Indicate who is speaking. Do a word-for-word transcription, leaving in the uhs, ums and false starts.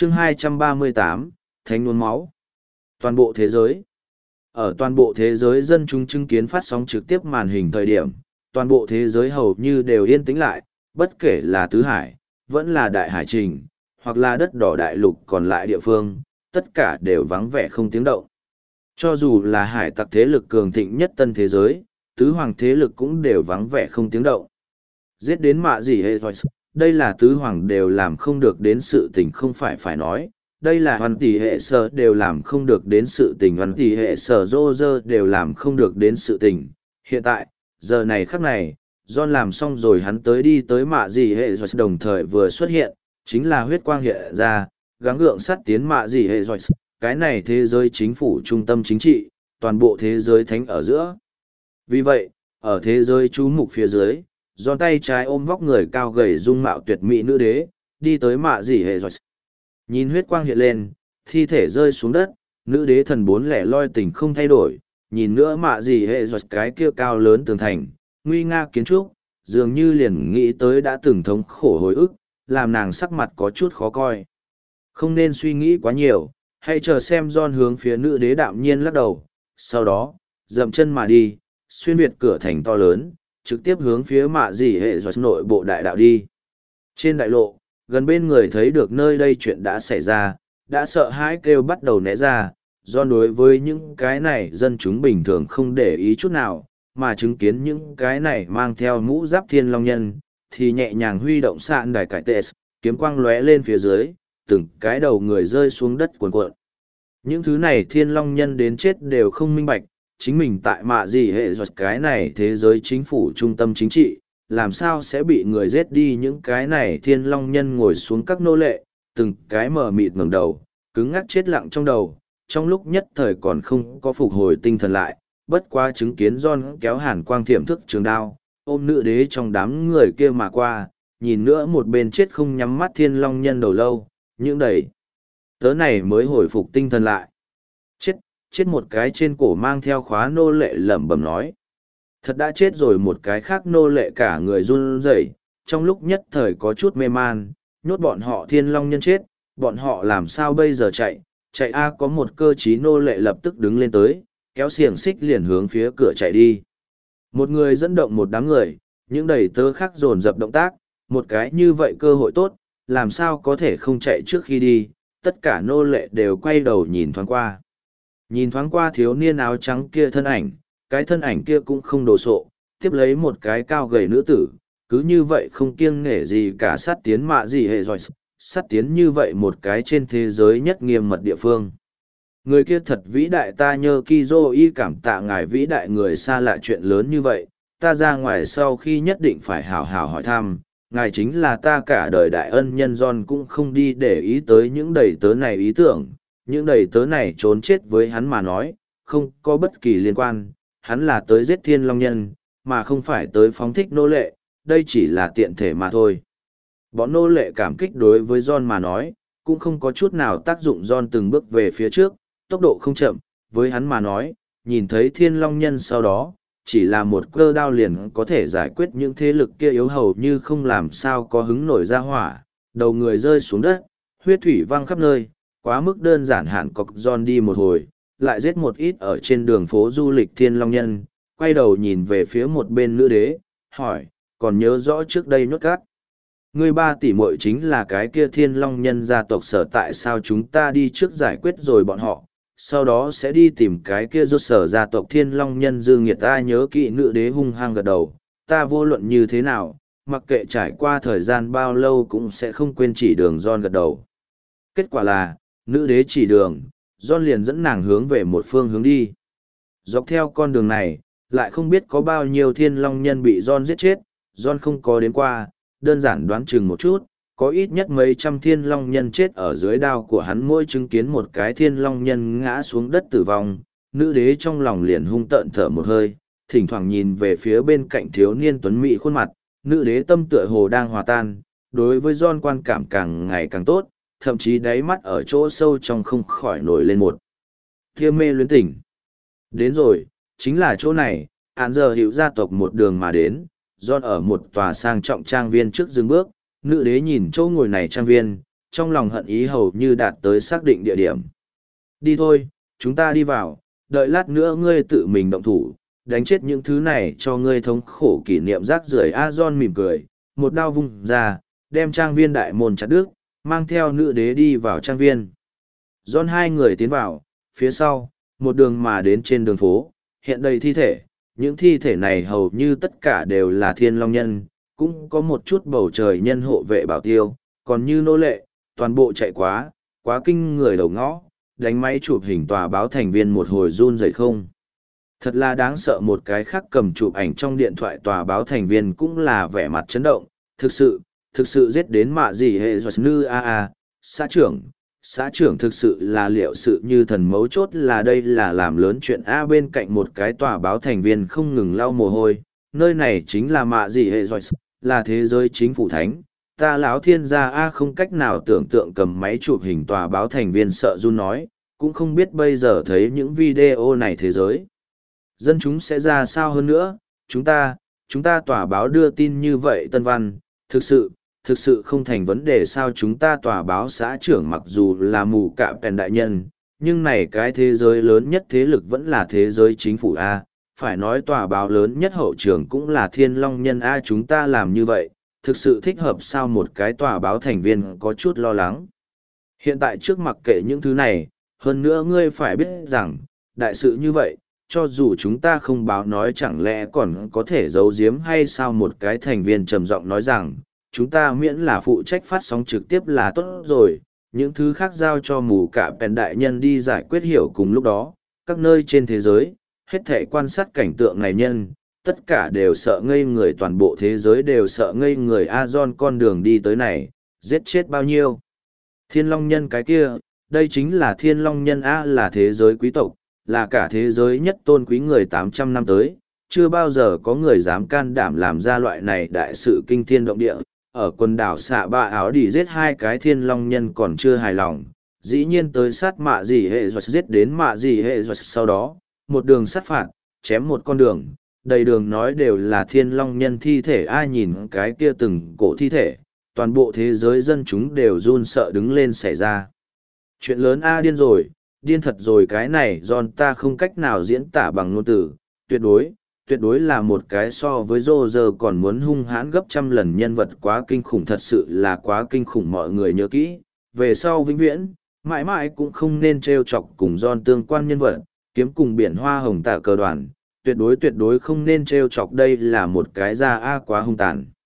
Speaker 1: chương hai trăm ba mươi tám, Thánh nhuốm máu. Toàn bộ thế giới. Ở toàn bộ thế giới dân chúng chứng kiến phát sóng trực tiếp màn hình thời điểm, toàn bộ thế giới hầu như đều yên tĩnh lại, bất kể là tứ hải, vẫn là đại hải trình, hoặc là đất đỏ đại lục còn lại địa phương, tất cả đều vắng vẻ không tiếng động. Cho dù là hải tặc thế lực cường thịnh nhất tân thế giới, tứ hoàng thế lực cũng đều vắng vẻ không tiếng động. Giết đến mạ gì hệ thôi, đây là tứ hoàng đều làm không được đến sự tình không phải phải nói, đây là hoàn tỷ hệ sở đều làm không được đến sự tình, hoàn tỷ hệ sở rô rơ đều làm không được đến sự tình. Hiện tại, giờ này khắc này, John làm xong rồi hắn tới đi tới mạ gì hệ rồi đồng thời vừa xuất hiện, chính là huyết quang hiện ra, gắng gượng sắt tiến mạ gì hệ rồi, cái này thế giới chính phủ trung tâm chính trị, toàn bộ thế giới thánh ở giữa. Vì vậy, ở thế giới chú mục phía dưới, John tay trái ôm vóc người cao gầy dung mạo tuyệt mỹ nữ đế, đi tới mạ gì hệ rồi. Nhìn huyết quang hiện lên, thi thể rơi xuống đất, nữ đế thần bốn lẻ loi tình không thay đổi, nhìn nữa mạ gì hệ rồi cái kia cao lớn tường thành, nguy nga kiến trúc, dường như liền nghĩ tới đã từng thống khổ hồi ức, làm nàng sắc mặt có chút khó coi. Không nên suy nghĩ quá nhiều, hãy chờ xem John hướng phía nữ đế đạm nhiên lắc đầu, sau đó, dậm chân mà đi, xuyên việt cửa thành to lớn, trực tiếp hướng phía mạ gì hệ rồi nội bộ đại đạo đi. Trên đại lộ, gần bên người thấy được nơi đây chuyện đã xảy ra, đã sợ hãi kêu bắt đầu né ra, do đối với những cái này dân chúng bình thường không để ý chút nào, mà chứng kiến những cái này mang theo mũ giáp thiên long nhân, thì nhẹ nhàng huy động sạn đài cải tệ, kiếm quang lóe lên phía dưới, từng cái đầu người rơi xuống đất cuồn cuộn. Những thứ này thiên long nhân đến chết đều không minh bạch, chính mình tại mạ gì hệ giọt cái này thế giới chính phủ trung tâm chính trị, làm sao sẽ bị người giết đi những cái này thiên long nhân ngồi xuống các nô lệ, từng cái mờ mịt ngẩng đầu, cứng ngắc chết lặng trong đầu, trong lúc nhất thời còn không có phục hồi tinh thần lại, bất quá chứng kiến John kéo hàn quang thiểm thức trường đao, ôm nữ đế trong đám người kia mà qua, nhìn nữa một bên chết không nhắm mắt thiên long nhân đầu lâu, những đầy tớ này mới hồi phục tinh thần lại. Chết, chết một cái trên cổ mang theo khóa nô lệ lẩm bẩm nói. Thật đã chết rồi một cái khác nô lệ cả người run rẩy, trong lúc nhất thời có chút mê man, nhốt bọn họ thiên long nhân chết, bọn họ làm sao bây giờ chạy, chạy a có một cơ trí nô lệ lập tức đứng lên tới, kéo xiềng xích liền hướng phía cửa chạy đi. Một người dẫn động một đám người, những đầy tớ khác dồn dập động tác, một cái như vậy cơ hội tốt, làm sao có thể không chạy trước khi đi, tất cả nô lệ đều quay đầu nhìn thoáng qua. Nhìn thoáng qua thiếu niên áo trắng kia thân ảnh, cái thân ảnh kia cũng không đồ sộ, tiếp lấy một cái cao gầy nữ tử, cứ như vậy không kiêng nể gì cả sát tiến mạ gì hệ rồi, sát tiến như vậy một cái trên thế giới nhất nghiêm mật địa phương. Người kia thật vĩ đại, ta nhờ Kizo y cảm tạ ngài vĩ đại, người xa lạ chuyện lớn như vậy, ta ra ngoài sau khi nhất định phải hào hào hỏi thăm, ngài chính là ta cả đời đại ân nhân. John cũng không đi để ý tới những đầy tớ này ý tưởng, những đầy tớ này trốn chết với hắn mà nói, không có bất kỳ liên quan, hắn là tới giết thiên long nhân, mà không phải tới phóng thích nô lệ, đây chỉ là tiện thể mà thôi. Bọn nô lệ cảm kích đối với John mà nói, cũng không có chút nào tác dụng. John từng bước về phía trước, tốc độ không chậm, với hắn mà nói, nhìn thấy thiên long nhân sau đó, chỉ là một cơ đao liền có thể giải quyết những thế lực kia yếu hầu như không làm sao có hứng nổi ra hỏa, đầu người rơi xuống đất, huyết thủy văng khắp nơi, quá mức đơn giản. Hạn cọc John đi một hồi, lại giết một ít ở trên đường phố du lịch thiên long nhân, quay đầu nhìn về phía một bên nữ đế, hỏi, còn nhớ rõ trước đây nhốt cát. Người ba tỷ muội chính là cái kia thiên long nhân gia tộc sở, tại sao chúng ta đi trước giải quyết rồi bọn họ, sau đó sẽ đi tìm cái kia rốt sở gia tộc thiên long nhân dư nghiệt. Ta nhớ kỹ, nữ đế hung hăng gật đầu, ta vô luận như thế nào, mặc kệ trải qua thời gian bao lâu cũng sẽ không quên chỉ đường. John gật đầu. Kết quả là, nữ đế chỉ đường, John liền dẫn nàng hướng về một phương hướng đi. Dọc theo con đường này, lại không biết có bao nhiêu thiên long nhân bị John giết chết, John không có đến qua, đơn giản đoán chừng một chút, có ít nhất mấy trăm thiên long nhân chết ở dưới đao của hắn. Mỗi chứng kiến một cái thiên long nhân ngã xuống đất tử vong, nữ đế trong lòng liền hung tợn thở một hơi, thỉnh thoảng nhìn về phía bên cạnh thiếu niên tuấn mỹ khuôn mặt, nữ đế tâm tựa hồ đang hòa tan, đối với John quan cảm càng ngày càng tốt, thậm chí đáy mắt ở chỗ sâu trong không khỏi nổi lên một tia mê luyến tỉnh. Đến rồi, chính là chỗ này. Án giờ hiệu gia tộc một đường mà đến, John ở một tòa sang trọng trang viên trước dừng bước, nữ đế nhìn chỗ ngồi này trang viên, trong lòng hận ý hầu như đạt tới xác định địa điểm. Đi thôi, chúng ta đi vào, đợi lát nữa ngươi tự mình động thủ, đánh chết những thứ này cho ngươi thống khổ kỷ niệm rác rưởi. A John mỉm cười, một đao vung ra, đem trang viên đại môn chặt đứt, mang theo nữ đế đi vào trang viên. John hai người tiến vào, phía sau, một đường mà đến trên đường phố, hiện đầy thi thể, những thi thể này hầu như tất cả đều là thiên long nhân, cũng có một chút bầu trời nhân hộ vệ bảo tiêu, còn như nô lệ, toàn bộ chạy quá, quá kinh người đầu ngõ, đánh máy chụp hình tòa báo thành viên một hồi run rẩy không. Thật là đáng sợ, một cái khác cầm chụp ảnh trong điện thoại tòa báo thành viên cũng là vẻ mặt chấn động, thực sự, thực sự giết đến mạ gì hệ doạt nư a a, xã trưởng, xã trưởng thực sự là liệu sự như thần, mấu chốt là đây là làm lớn chuyện A. Bên cạnh một cái tòa báo thành viên không ngừng lau mồ hôi, nơi này chính là mạ gì hệ doạt, là thế giới chính phủ thánh, ta lão thiên gia A. Không cách nào tưởng tượng, cầm máy chụp hình tòa báo thành viên sợ run nói, cũng không biết bây giờ thấy những video này thế giới dân chúng sẽ ra sao hơn nữa. Chúng ta, chúng ta tòa báo đưa tin như vậy Tân Văn, thực sự, thực sự không thành vấn đề sao. Chúng ta tòa báo xã trưởng mặc dù là mù cạm pèn đại nhân, nhưng này cái thế giới lớn nhất thế lực vẫn là thế giới chính phủ A. Phải nói tòa báo lớn nhất hậu trường cũng là thiên long nhân A. Chúng ta làm như vậy, thực sự thích hợp sao? Một cái tòa báo thành viên có chút lo lắng. Hiện tại trước mặc kệ những thứ này, hơn nữa ngươi phải biết rằng, đại sự như vậy, cho dù chúng ta không báo nói chẳng lẽ còn có thể giấu giếm hay sao? Một cái thành viên trầm giọng nói rằng, chúng ta miễn là phụ trách phát sóng trực tiếp là tốt rồi, những thứ khác giao cho mù cả pèn đại nhân đi giải quyết. Hiểu cùng lúc đó, các nơi trên thế giới, hết thể quan sát cảnh tượng này nhân, tất cả đều sợ ngây người, toàn bộ thế giới đều sợ ngây người. A John con đường đi tới này, giết chết bao nhiêu thiên long nhân cái kia, đây chính là thiên long nhân A, là thế giới quý tộc, là cả thế giới nhất tôn quý người. Tám trăm năm tới, chưa bao giờ có người dám can đảm làm ra loại này đại sự kinh thiên động địa. Ở quần đảo xạ ba áo đi giết hai cái thiên long nhân còn chưa hài lòng, dĩ nhiên tới sát mạ gì hệ doạt, giết đến mạ gì hệ doạt, sau đó một đường sát phạt, chém một con đường, đầy đường nói đều là thiên long nhân thi thể. Ai nhìn cái kia từng cổ thi thể, toàn bộ thế giới dân chúng đều run sợ đứng lên. Xảy ra chuyện lớn A, điên rồi, điên thật rồi. Cái này John ta không cách nào diễn tả bằng ngôn từ, tuyệt đối, tuyệt đối là một cái so với Roger còn muốn hung hãn gấp trăm lần nhân vật, quá kinh khủng, thật sự là quá kinh khủng. Mọi người nhớ kỹ, về sau vĩnh viễn, mãi mãi cũng không nên trêu chọc cùng John tương quan nhân vật, kiếm cùng biển hoa hồng tả cờ đoàn, tuyệt đối tuyệt đối không nên trêu chọc. Đây là một cái ra A quá hung tàn.